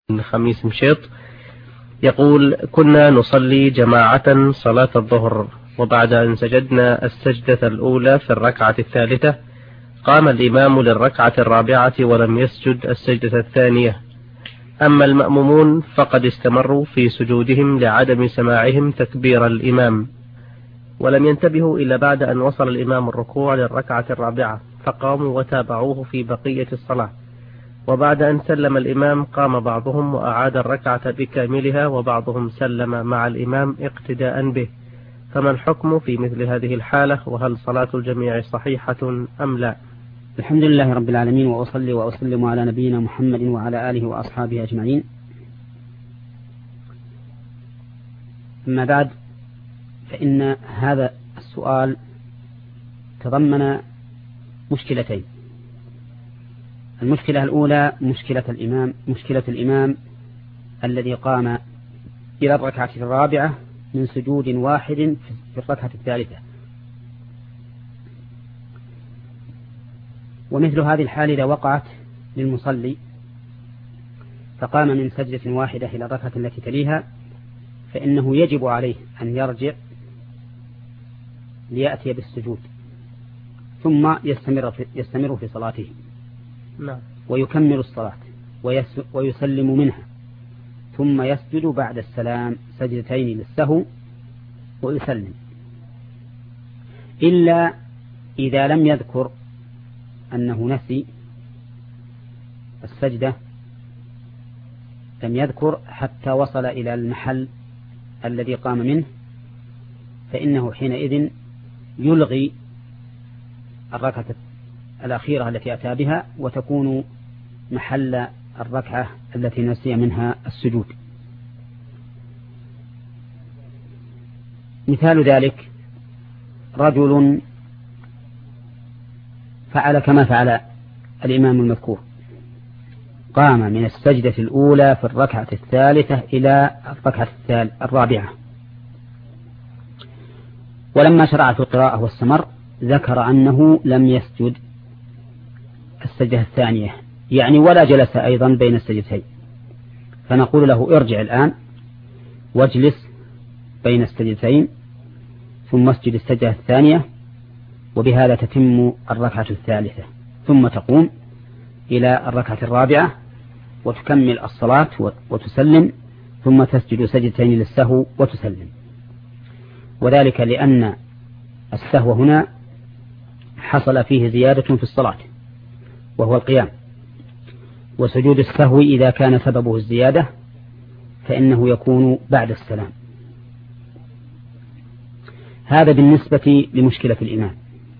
من خميس مشيط، يقول: كنا نصلي جماعة صلاة الظهر، وبعد أن سجدنا السجدة الأولى في الركعة الثالثة قام الإمام للركعة الرابعة ولم يسجد السجدة الثانية. أما المأمومون فقد استمروا في سجودهم لعدم سماعهم تكبير الإمام، ولم ينتبهوا إلا بعد أن وصل الإمام الركوع للركعة الرابعة، فقاموا وتابعوه في بقية الصلاة. وبعد أن سلم الإمام قام بعضهم وأعاد الركعة بكاملها، وبعضهم سلم مع الإمام اقتداء به. فما الحكم في مثل هذه الحالة؟ وهل صلاة الجميع صحيحة أم لا؟ الحمد لله رب العالمين، وأصلي وأسلم على نبينا محمد وعلى آله وأصحابه أجمعين. أما بعد، فإن هذا السؤال تضمن مشكلتين. المشكلة الأولى مشكلة الإمام الذي قام إلى الركعة الرابعة من سجود واحد في الركعة الثالثة. ومثل هذه الحال إذا وقعت للمصلي فقام من سجدة واحدة إلى الركعة التي تليها، فإنه يجب عليه أن يرجع ليأتي بالسجود ثم يستمر في صلاته ويكمل الصلاة ويسلم منها، ثم يسجد بعد السلام سجدتين للسهو ويسلم، إلا إذا لم يذكر أنه نسي السجدة، لم يذكر حتى وصل إلى المحل الذي قام منه، فإنه حينئذ يلغي الركعة الأخيرة التي أتى بها وتكون محل الركعة التي نسي منها السجود. مثال ذلك رجل فعل كما فعل الإمام المذكور، قام من السجدة الأولى في الركعة الثالثة إلى الركعة الرابعة، ولما شرع في القراءة واستمر ذكر أنه لم يسجد السجدة الثانية، يعني ولا جلس أيضا بين السجدتين، فنقول له ارجع الآن واجلس بين السجدتين ثم اسجد السجدة الثانية، وبهذا تتم الركعة الثالثة، ثم تقوم إلى الركعة الرابعة وتكمل الصلاة وتسلم، ثم تسجد سجدتين للسهو وتسلم. وذلك لأن السهو هنا حصل فيه زيادة في الصلاة وهو القيام، وسجود السهو إذا كان سببه الزيادة فإنه يكون بعد السلام. هذا بالنسبة لمشكلة الإمام.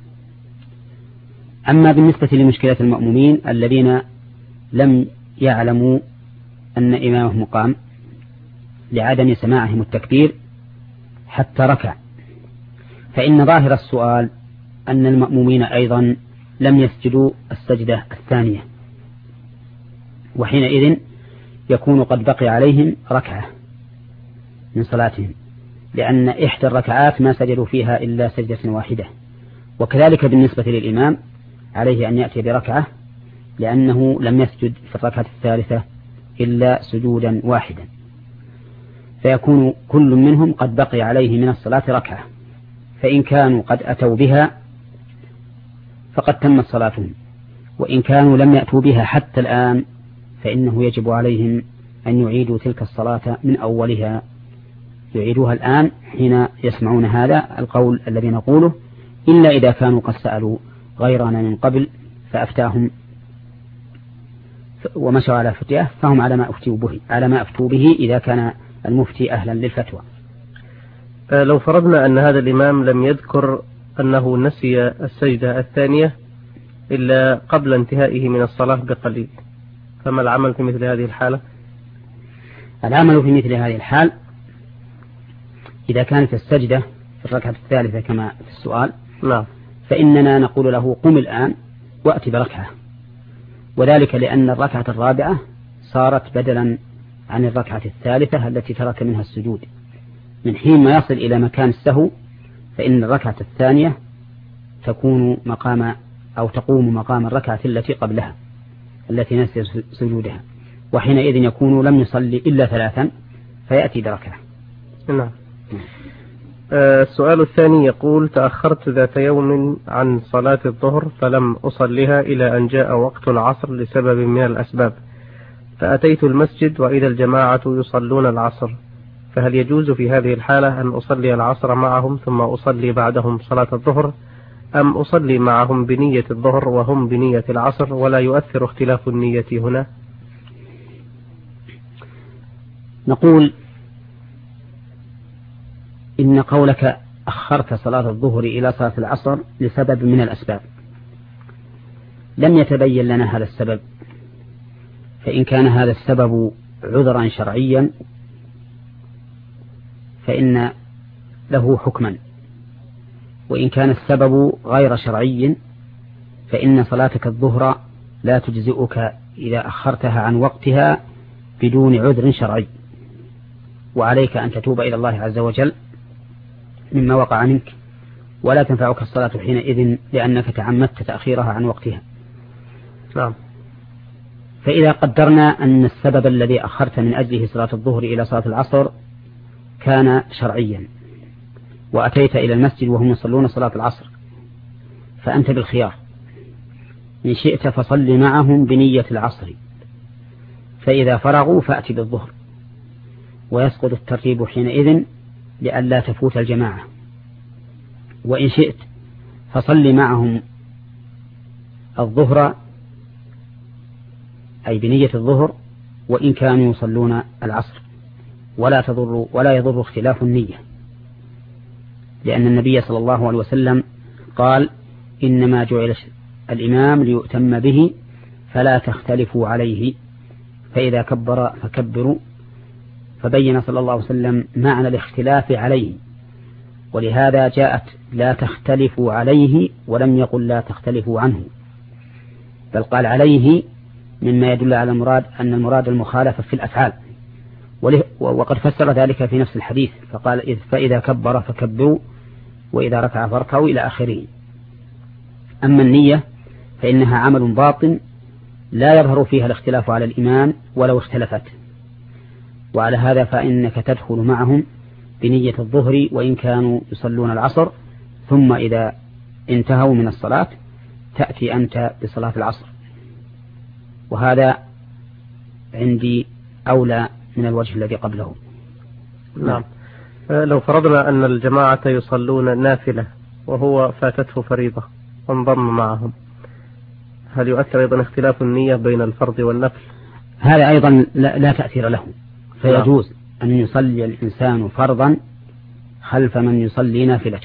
أما بالنسبة لمشكلة المأمومين الذين لم يعلموا أن إمامهم قام لعدم سماعهم التكبير حتى ركع، فإن ظاهر السؤال أن المأمومين أيضا لم يسجدوا السجدة الثانية، وحينئذ يكون قد بقي عليهم ركعة من صلاتهم، لأن إحدى الركعات ما سجدوا فيها إلا سجدة واحدة. وكذلك بالنسبة للإمام عليه أن يأتي بركعة، لأنه لم يسجد في الركعة الثالثة إلا سجودا واحدا، فيكون كل منهم قد بقي عليه من الصلاة ركعة، فإن كانوا قد أتوا بها فقد تمت صلاتهم، وإن كانوا لم يأتوا بها حتى الآن فإنه يجب عليهم أن يعيدوا تلك الصلاة من أولها، يعيدوها الآن حين يسمعون هذا القول الذي نقوله، إلا إذا كانوا قد سألوا غيرنا من قبل فأفتاهم ومشوا على فتية، فهم على ما أفتوا به إذا كان المفتي أهلا للفتوى. لو فرضنا أن هذا الإمام لم يذكر أنه نسي السجدة الثانية إلا قبل انتهائه من الصلاة بقليل، فما العمل في مثل هذه الحالة؟ العمل في مثل هذه الحال إذا كانت السجدة في الركعة الثالثة كما في السؤال، فإننا نقول له قم الآن وأتي بركعة، وذلك لأن الركعة الرابعة صارت بدلا عن الركعة الثالثة التي ترك منها السجود. من حين ما يصل إلى مكان السهو فإن الركعة الثانية تكون تقوم مقام الركعة التي قبلها التي نسي سجودها، وحينئذ يكون لم يصلي إلا 3 فيأتي بركعة. نعم. السؤال الثاني يقول: تأخرت ذات يوم عن صلاة الظهر فلم أصلها إلى أن جاء وقت العصر لسبب من الأسباب، فأتيت المسجد وإذا الجماعة يصلون العصر، فهل يجوز في هذه الحالة أن أصلي العصر معهم ثم أصلي بعدهم صلاة الظهر، أم أصلي معهم بنية الظهر وهم بنية العصر ولا يؤثر اختلاف النية هنا؟ نقول إن قولك أخرت صلاة الظهر إلى صلاة العصر لسبب من الأسباب لم يتبين لنا هذا السبب، فإن كان هذا السبب عذرا شرعيا فإن له حكما، وإن كان السبب غير شرعي فإن صلاتك الظهر لا تجزئك إذا أخرتها عن وقتها بدون عذر شرعي، وعليك أن تتوب إلى الله عز وجل مما وقع منك، ولا تنفعك الصلاة حينئذ لأنك تعمدت تأخيرها عن وقتها. نعم. فإذا قدرنا أن السبب الذي أخرت من أجله صلاة الظهر إلى صلاة العصر كان شرعيا، وأتيت إلى المسجد وهم يصلون صلاة العصر، فأنت بالخيار، إن شئت فصل معهم بنية العصر، فإذا فرغوا فأتي بالظهر، ويسقط الترتيب حينئذ لئلا تفوت الجماعة، وإن شئت فصل معهم الظهر أي بنية الظهر وإن كانوا يصلون العصر، ولا يضر اختلاف النية، لأن النبي صلى الله عليه وسلم قال: إنما جعل الإمام ليؤتم به فلا تختلفوا عليه، فإذا كبر فكبروا، فبين صلى الله عليه وسلم معنى الاختلاف عليه، ولهذا جاءت لا تختلفوا عليه ولم يقل لا تختلفوا عنه، بل قال عليه، مما يدل على أن المراد المخالفة في الأفعال، وقد فسر ذلك في نفس الحديث فقال: فإذا كبر فكبروا وإذا ركع فاركعوا إلى آخره. أما النية فإنها عمل باطن لا يظهر فيها الاختلاف على الإمام ولو اختلفت، وعلى هذا فإنك تدخل معهم بنية الظهر وإن كانوا يصلون العصر، ثم إذا انتهوا من الصلاة تأتي أنت بصلاة العصر، وهذا عندي أولى من الوجه الذي قبله. نعم. لو فرضنا أن الجماعة يصلون نافلة وهو فاتته فريضة وانضم معهم، هل يؤثر أيضا اختلاف النية بين الفرض والنفل؟ هذا أيضا لا تأثير له، فيجوز أن يصلي الإنسان فرضا خلف من يصلي نافلة،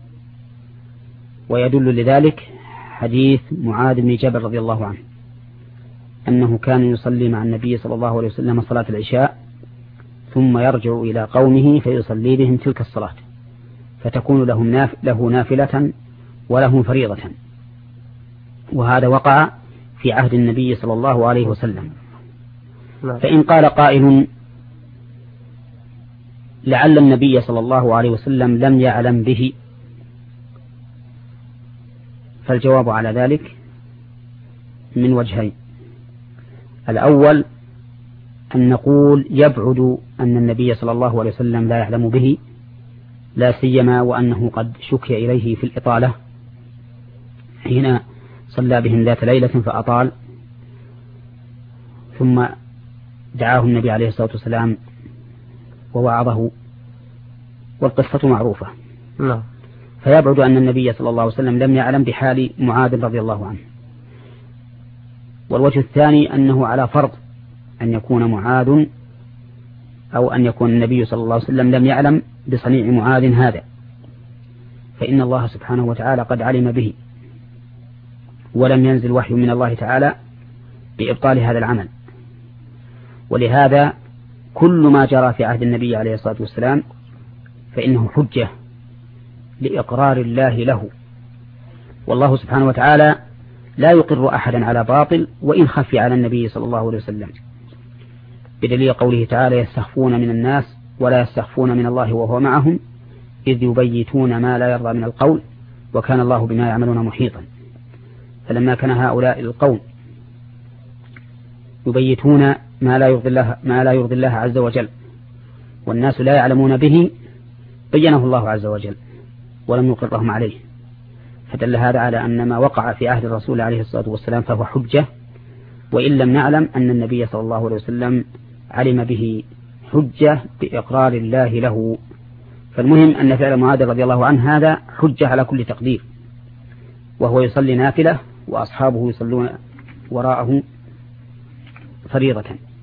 ويدل لذلك حديث معاذ بن جبل رضي الله عنه أنه كان يصلي مع النبي صلى الله عليه وسلم صلاة العشاء ثم يرجع إلى قومه فيصلي بهم تلك الصلاة، فتكون له نافلة وله فريضة، وهذا وقع في عهد النبي صلى الله عليه وسلم. فإن قال قائل: لعل النبي صلى الله عليه وسلم لم يعلم به، فالجواب على ذلك من وجهين: الأول أن نقول يبعد أن النبي صلى الله عليه وسلم لا يعلم به، لا سيما وأنه قد شكي إليه في الإطالة حين صلى بهم ذات ليلة فأطال، ثم دعاه النبي عليه الصلاة والسلام ووعظه، والقصة معروفة. فيبعد أن النبي صلى الله عليه وسلم لم يعلم بحال معاذ رضي الله عنه. والوجه الثاني أنه على فرض أن يكون معاذ أو أن يكون النبي صلى الله عليه وسلم لم يعلم بصنيع معاذ هذا، فإن الله سبحانه وتعالى قد علم به، ولم ينزل وحي من الله تعالى بإبطال هذا العمل. ولهذا كل ما جرى في عهد النبي عليه الصلاة والسلام فإنه حجة لإقرار الله له، والله سبحانه وتعالى لا يقر أحدا على باطل وإن خفي على النبي صلى الله عليه وسلم، بدليل قوله تعالى: يستخفون من الناس ولا يستخفون من الله وهو معهم إذ يبيتون ما لا يرضى من القول وكان الله بما يعملون محيطا. فلما كان هؤلاء القوم يبيتون ما لا يرضي الله عز وجل والناس لا يعلمون به بينه الله عز وجل ولم يقرهم عليه، فدل هذا على أن ما وقع في عهد الرسول عليه الصلاة والسلام فهو حجة، وإن لم نعلم أن النبي صلى الله عليه وسلم علم به حجة بإقرار الله له. فالمهم أن فعل معاذ رضي الله عنه هذا حجة على كل تقدير، وهو يصلي نافلة وأصحابه يصلون وراءه فريضة.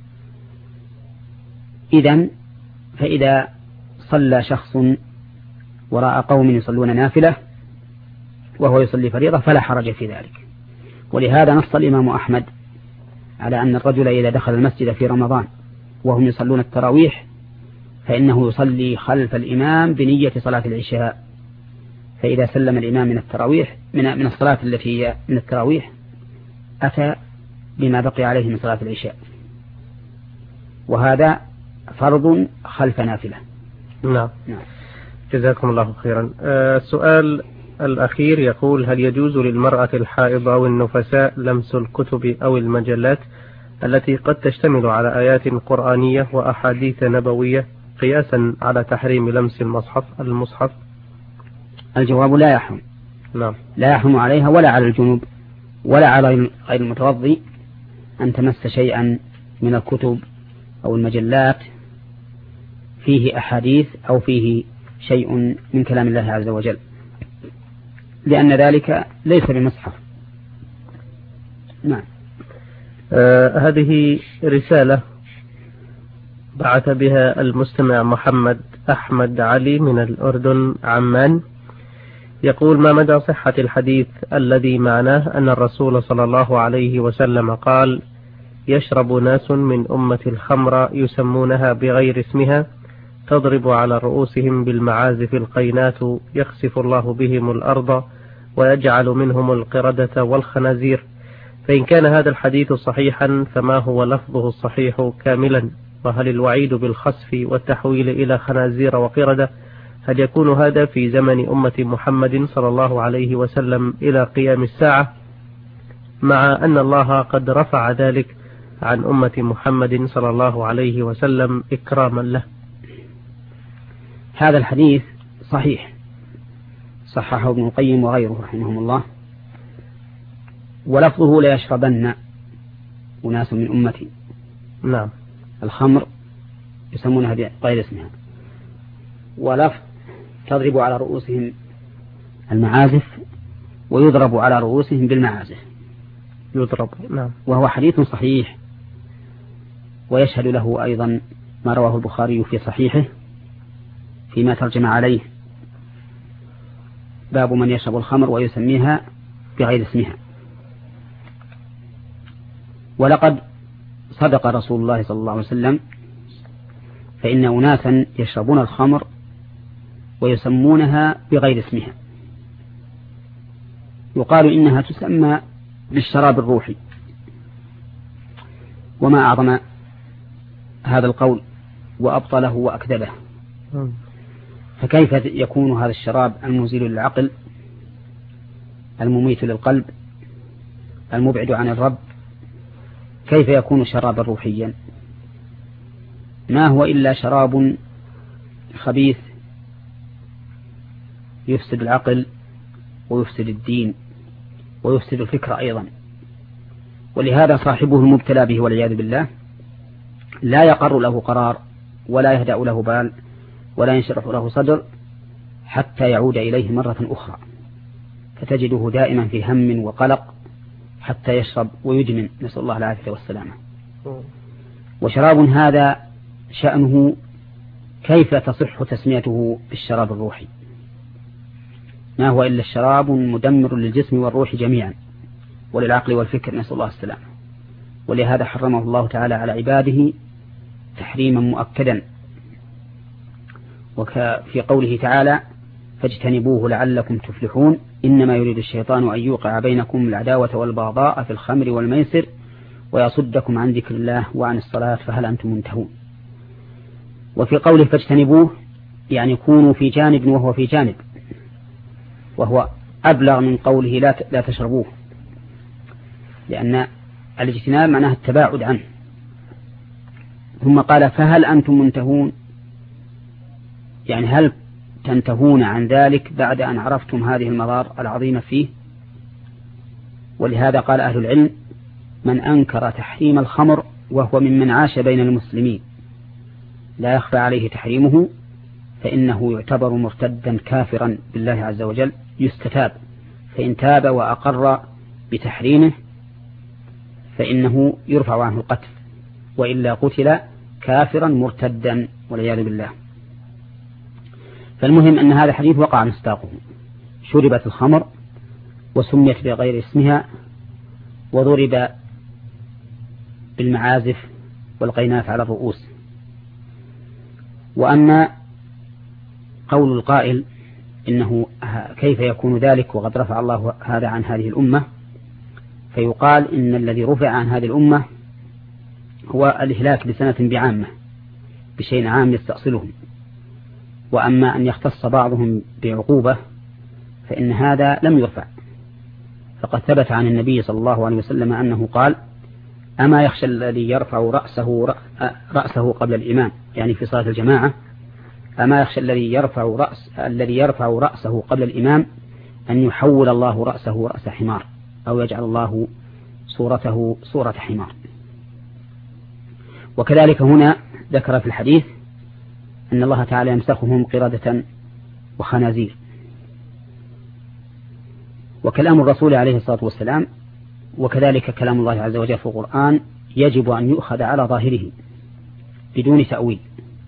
فإذا صلى شخص وراء قوم يصلون نافلة وهو يصلي فريضة فلا حرج في ذلك. ولهذا نص الإمام أحمد على أن الرجل إذا دخل المسجد في رمضان وهم يصلون التراويح فإنه يصلي خلف الإمام بنية صلاة العشاء، فإذا سلم الإمام من التراويح من الصلاة التي هي من التراويح أتى بما بقي عليه من صلاة العشاء، وهذا فرض خلف نافلة. نعم. جزاكم الله خيرا. السؤال الأخير يقول: هل يجوز للمرأة الحائض أو النفساء لمس الكتب أو المجلات التي قد تشتمل على آيات قرآنية وأحاديث نبوية قياسا على تحريم لمس المصحف؟ الجواب لا يحرم. نعم. لا يحرم عليها ولا على الجنوب ولا على غير المتوضي أن تمس شيئا من الكتب أو المجلات فيه أحاديث أو فيه شيء من كلام الله عز وجل، لأن ذلك ليس بمصحف. نعم. هذه رسالة بعث بها المستمع محمد أحمد علي من الأردن عمان، يقول: ما مدى صحة الحديث الذي معناه أن الرسول صلى الله عليه وسلم قال: يشرب ناس من أمة الخمر يسمونها بغير اسمها تضرب على رؤوسهم بالمعازف القينات يخسف الله بهم الأرض ويجعل منهم القردة والخنازير، فإن كان هذا الحديث صحيحا فما هو لفظه الصحيح كاملا؟ وهل الوعيد بالخسف والتحويل إلى خنازير وقردة هل يكون هذا في زمن أمة محمد صلى الله عليه وسلم إلى قيام الساعة، مع أن الله قد رفع ذلك عن أمة محمد صلى الله عليه وسلم إكراما له؟ هذا الحديث صحيح، صححه ابن القيم وغيره رحمهم الله، ولفظه: لا يشربن أناس من أمتي. نعم. الخمر يسمونها بغير اسمها، ولفظ تضرب على رؤوسهم المعازف ويضرب على رؤوسهم بالمعازف. يضرب. نعم. وهو حديث صحيح، ويشهد له أيضا ما رواه البخاري في صحيحه فيما ترجم عليه: باب من يشرب الخمر ويسميها بغير اسمها. ولقد صدق رسول الله صلى الله عليه وسلم، فإن أناسا يشربون الخمر ويسمونها بغير اسمها، يقال إنها تسمى بالشراب الروحي. وما أعظم هذا القول وأبطله وأكذبه. فكيف يكون هذا الشراب المزيل للعقل المميت للقلب المبعد عن الرب، كيف يكون شرابا روحيا؟ ما هو إلا شراب خبيث يفسد العقل ويفسد الدين ويفسد الفكر أيضا. ولهذا صاحبه المبتلى به والعياذ بالله لا يقر له قرار ولا يهدأ له بال ولا ينشرح له صدر حتى يعود إليه مرة أخرى، فتجده دائما في هم وقلق حتى يشرب ويدمن، نسأل الله العافية والسلامة. وشراب هذا شأنه كيف تصح تسميته بالشراب الروحي؟ ما هو إلا الشراب مدمر للجسم والروح جميعا وللعقل والفكر، نسأل الله السلامة. ولهذا حرمه الله تعالى على عباده تحريما مؤكدا، وفي قوله تعالى: فاجتنبوه لعلكم تفلحون، إنما يريد الشيطان أن يوقع بينكم العداوة والبغضاء في الخمر والميسر ويصدكم عن ذكر الله وعن الصلاة فهل أنتم منتهون. وفي قوله فاجتنبوه يعني كونوا في جانب وهو في جانب، وهو أبلغ من قوله لا تشربوه، لأن الاجتناب معناه التباعد عنه، ثم قال فهل أنتم منتهون، يعني هل تنتهون عن ذلك بعد أن عرفتم هذه المضار العظيمة فيه؟ ولهذا قال أهل العلم من أنكر تحريم الخمر وهو ممن عاش بين المسلمين لا يخفى عليه تحريمه فإنه يعتبر مرتدا كافرا بالله عز وجل، يستتاب، فإن تاب وأقر بتحريمه فإنه يرفع عنه القتل، وإلا قتل كافرا مرتدا والعياذ بالله. فالمهم أن هذا الحديث وقع مصداقه، شربت الخمر وسميت بغير اسمها وضرب بالمعازف والقينات على الرؤوس. وأما قول القائل إنه كيف يكون ذلك وقد رفع الله هذا عن هذه الأمة، فيقال إن الذي رفع عن هذه الأمة هو الإهلاك بسنة بعامة بشيء عام يستأصلهم، وأما أن يختص بعضهم بعقوبة فإن هذا لم يرفع. فقد ثبت عن النبي صلى الله عليه وسلم أنه قال أما يخشى الذي يرفع رأسه قبل الإمام، يعني في صلاة الجماعة، أما يخشى الذي يرفع رأسه قبل الإمام أن يحول الله رأسه رأس حمار أو يجعل الله صورته صورة حمار. وكذلك هنا ذكر في الحديث أن الله تعالى يمسخهم قردة وخنازير. وكلام الرسول عليه الصلاة والسلام وكذلك كلام الله عز وجل في القرآن يجب أن يؤخذ على ظاهره بدون تأويل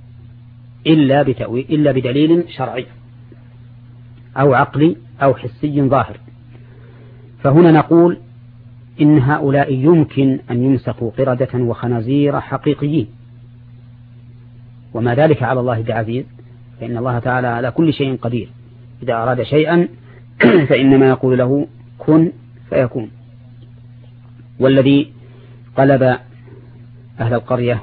إلا بدليل شرعي أو عقلي أو حسي ظاهر. فهنا نقول إن هؤلاء يمكن أن يمسخوا قردة وخنازير حقيقيين، وما ذلك على الله بعزيز، فإن الله تعالى على كل شيء قدير، إذا أراد شيئا فإنما يقول له كن فيكون. والذي قلب أهل القرية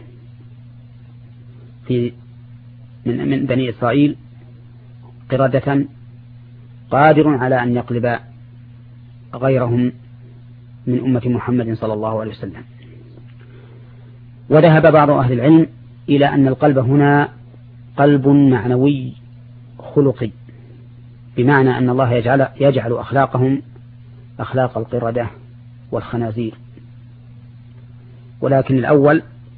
من بني إسرائيل قردة قادر على أن يقلب غيرهم من أمة محمد صلى الله عليه وسلم. وذهب بعض أهل العلم إلى أن القلب هنا قلب معنوي خلقي، بمعنى أن الله يجعل أخلاقهم أخلاق القردة والخنازير، ولكن الأول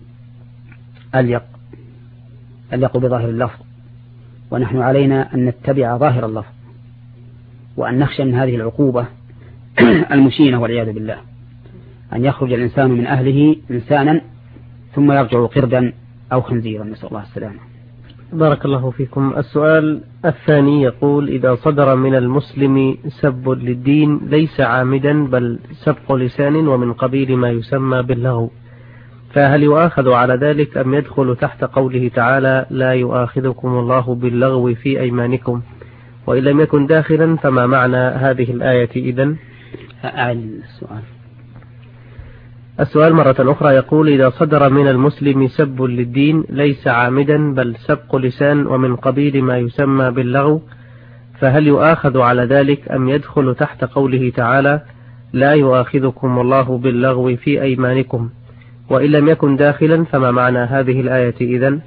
أليق بظاهر اللفظ، ونحن علينا أن نتبع ظاهر اللفظ وأن نخشى من هذه العقوبة المشينة والعياذ بالله، أن يخرج الإنسان من أهله إنسانا ثم يرجع قردا أو خنزيرا، نسأل الله السلامة. بارك الله فيكم. السؤال الثاني يقول إذا صدر من المسلم سب للدين ليس عامدا بل سبق لسان ومن قبيل ما يسمى باللغو، فهل يؤاخذ على ذلك أم يدخل تحت قوله تعالى لا يؤاخذكم الله باللغو في أيمانكم، وإن لم يكن داخلا فما معنى هذه الآية إذن؟ السؤال مرة أخرى يقول إذا صدر من المسلم سب للدين ليس عامدا بل سبق لسان ومن قبيل ما يسمى باللغو، فهل يؤاخذ على ذلك أم يدخل تحت قوله تعالى لا يؤاخذكم الله باللغو في أيمانكم، وإن لم يكن داخلا فما معنى هذه الآية إذن؟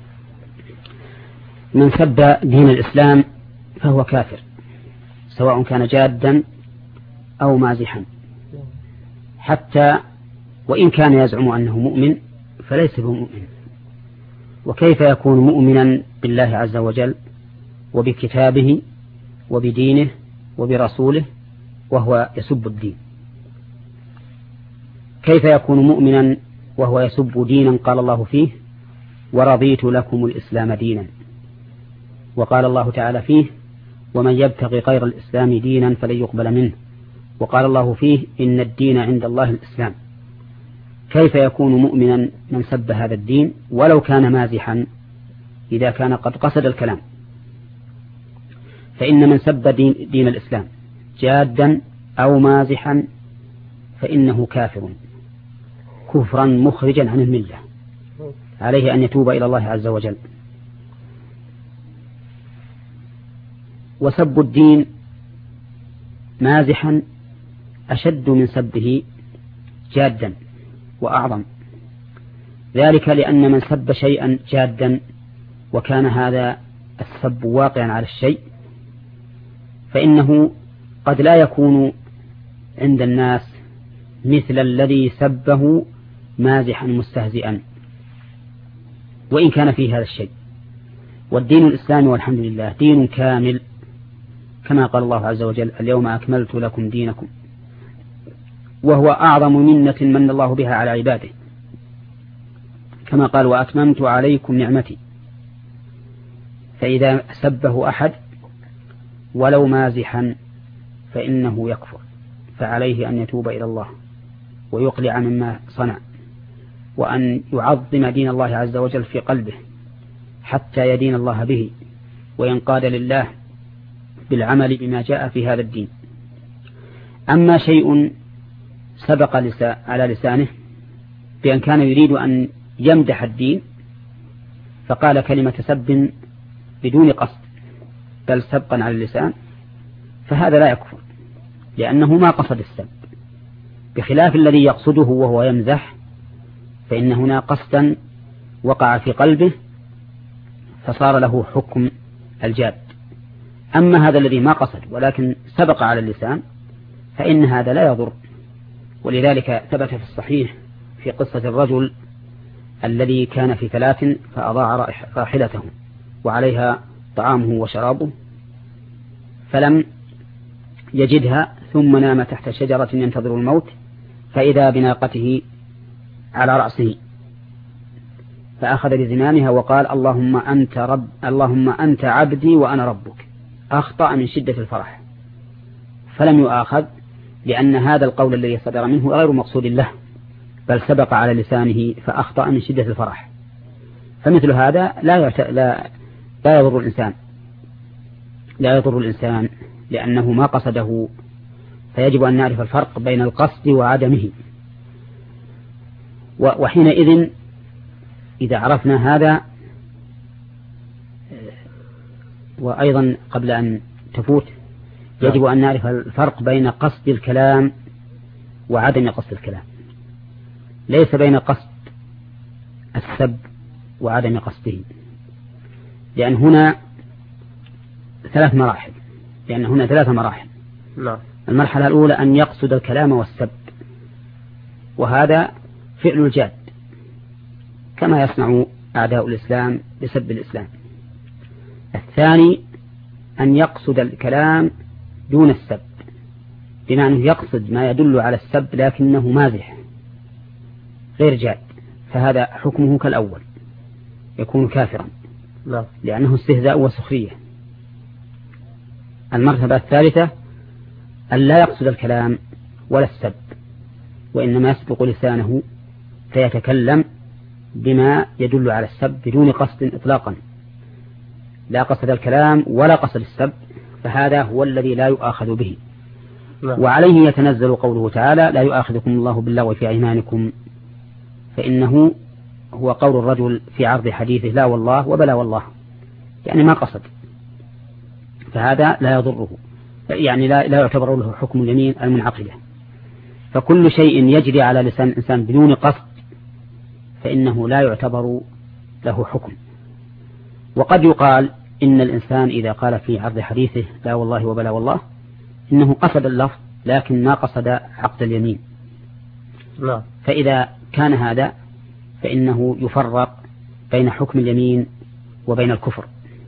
من سب دين الإسلام فهو كافر سواء كان جادا أو مازحا، حتى وإن كان يزعم أنه مؤمن فليس بمؤمن. وكيف يكون مؤمنا بالله عز وجل وبكتابه وبدينه وبرسوله وهو يسب الدين؟ كيف يكون مؤمنا وهو يسب دينا قال الله فيه ورضيت لكم الإسلام دينا، وقال الله تعالى فيه ومن يبتغي غير الإسلام دينا فلن يقبل منه، وقال الله فيه إن الدين عند الله الإسلام. كيف يكون مؤمنا من سب هذا الدين ولو كان مازحا إذا كان قد قصد الكلام؟ فإن من سب دين الإسلام جادا أو مازحا فإنه كافر كفرا مخرجا عن الملة، عليه أن يتوب إلى الله عز وجل. وسب الدين مازحا أشد من سبه جادا وأعظم، ذلك لأن من سب شيئا جادا وكان هذا السب واقعا على الشيء فإنه قد لا يكون عند الناس مثل الذي سبه مازحا مستهزئا وإن كان فيه هذا الشيء. والدين الإسلامي والحمد لله دين كامل كما قال الله عز وجل اليوم أكملت لكم دينكم، وهو أعظم منة من الله بها على عباده، كما قال وأتممت عليكم نعمتي. فإذا سبه أحد ولو مازحا فإنه يكفر، فعليه أن يتوب إلى الله ويقلع مما صنع، وأن يعظم دين الله عز وجل في قلبه حتى يدين الله به وينقاد لله بالعمل بما جاء في هذا الدين. أما شيء سبق على لسانه بأن كان يريد أن يمدح الدين فقال كلمة سب بدون قصد بل سبقا على اللسان، فهذا لا يكفر لأنه ما قصد السب، بخلاف الذي يقصده وهو يمزح فإن هنا قصدا وقع في قلبه فصار له حكم الجاد. أما هذا الذي ما قصد ولكن سبق على اللسان فإن هذا لا يضر. ولذلك ثبت في الصحيح في قصة الرجل الذي كان في 3 فأضاع راحلته وعليها طعامه وشرابه فلم يجدها، ثم نام تحت شجرة ينتظر الموت فإذا بناقته على رأسه فأخذ بزمامها وقال اللهم أنت عبدي وأنا ربك. أخطأ من شدة الفرح فلم يؤاخذ لأن هذا القول الذي صدر منه غير مقصود له بل سبق على لسانه فأخطأ من شدة الفرح. فمثل هذا لا يضر الإنسان لأنه ما قصده، فيجب أن نعرف الفرق بين القصد وعدمه. وحينئذ إذا عرفنا هذا، وأيضا قبل أن تفوت يجب أن نعرف الفرق بين قصد الكلام وعدم قصد الكلام، ليس بين قصد السب وعدم قصده، لأن هنا 3 مراحل. المرحلة الأولى أن يقصد الكلام والسب، وهذا فعل الجاد كما يصنع أعداء الإسلام بسب الإسلام. الثاني أن يقصد الكلام دون السب، بمعنى يقصد ما يدل على السب لكنه مازح غير جاد، فهذا حكمه كالأول يكون كافرا لأنه استهزاء وسخرية. المرتبة الثالثة أن لا يقصد الكلام ولا السب، وإنما يسبق لسانه فيتكلم بما يدل على السب بدون قصد إطلاقا، لا قصد الكلام ولا قصد السب، فهذا هو الذي لا يؤاخذ به. وعليه يتنزل قوله تعالى لا يؤاخذكم الله باللغو في أيمانكم، فإنه هو قول الرجل في عرض حديثه لا والله وبلا والله، يعني ما قصد، فهذا لا يضره، يعني لا يعتبر له حكم اليمين المنعقدة. فكل شيء يجري على لسان الإنسان بدون قصد فإنه لا يعتبر له حكم. وقد يقال إن الإنسان إذا قال في عرض حديثه لا والله وبلا والله إنه قصد اللفظ لكن ما قصد عقد اليمين. فإذا كان هذا فإنه يفرق بين حكم اليمين وبين الكفر.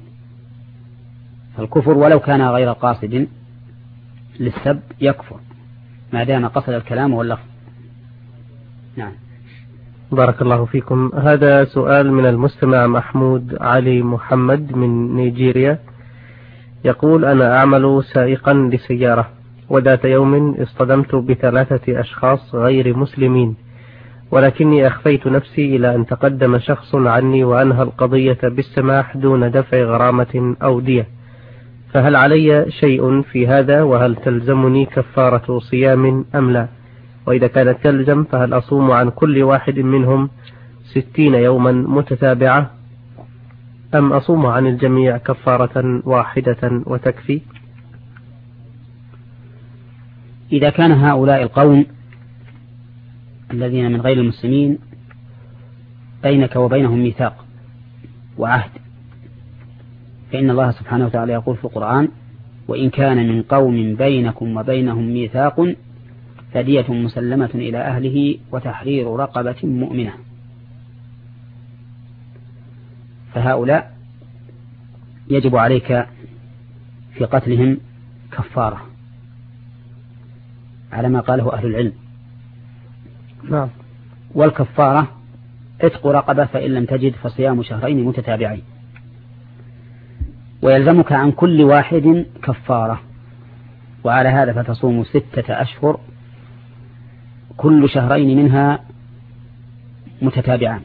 فالكفر ولو كان غير قاصد للسب يكفر ما دام قصد الكلام واللفظ. نعم. بارك الله فيكم. هذا سؤال من المستمع محمود علي محمد من نيجيريا، يقول أنا أعمل سائقا لسيارة، وذات يوم اصطدمت ب3 أشخاص غير مسلمين، ولكني أخفيت نفسي إلى أن تقدم شخص عني وأنهى القضية بالسماح دون دفع غرامة أو دية، فهل علي شيء في هذا؟ وهل تلزمني كفارة صيام أم لا؟ وإذا كانت تلزم فهل أصوم عن كل واحد منهم 60 يوما متتابعة أم أصوم عن الجميع كفارة واحدة وتكفي؟ إذا كان هؤلاء القوم الذين من غير المسلمين بينك وبينهم ميثاق وعهد، فإن الله سبحانه وتعالى يقول في القرآن: وإن كان من قوم بينكم وبينهم ميثاق فدية مسلمة إلى أهله وتحرير رقبة مؤمنة. فهؤلاء يجب عليك في قتلهم كفارة على ما قاله أهل العلم. نعم. والكفارة عتق رقبة، فإن لم تجد فصيام شهرين متتابعين. ويلزمك عن كل واحد كفارة، وعلى هذا فتصوم 6 أشهر كل شهرين منها متتابعان،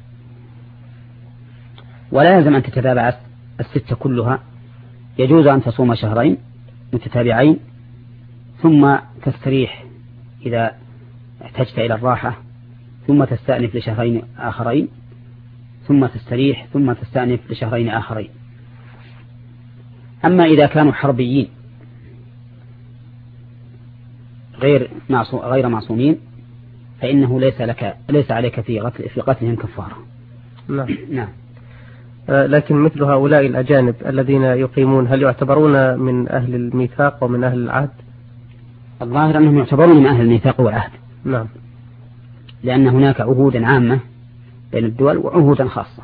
ولا يلزم أن تتابع 6 كلها، يجوز أن تصوم شهرين متتابعين ثم تستريح إذا احتجت إلى الراحة، ثم تستأنف لشهرين آخرين، ثم تستريح، ثم تستأنف لشهرين آخرين. أما إذا كانوا حربيين غير معصومين فإنه ليس عليك في قتلهم كفارة. نعم. لكن مثل هؤلاء الأجانب الذين يقيمون، هل يعتبرون من أهل الميثاق ومن أهل العهد؟ الظاهر أنهم يعتبرون من أهل الميثاق والعهد. نعم. لأن هناك عهودا عامة بين الدول وعهودا خاصة،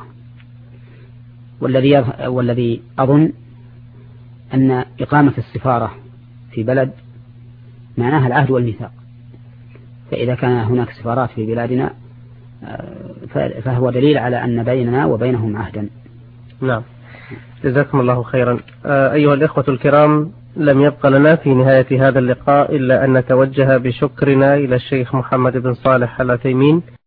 والذي أظن أن إقامة السفارة في بلد معناها العهد والميثاق، فإذا كان هناك سفارات في بلادنا فهو دليل على أن بيننا وبينهم عهدا. نعم، جزاكم الله خيرا. أيها الإخوة الكرام، لم يبق لنا في نهاية هذا اللقاء إلا أن نتوجه بشكرنا إلى الشيخ محمد بن صالح العثيمين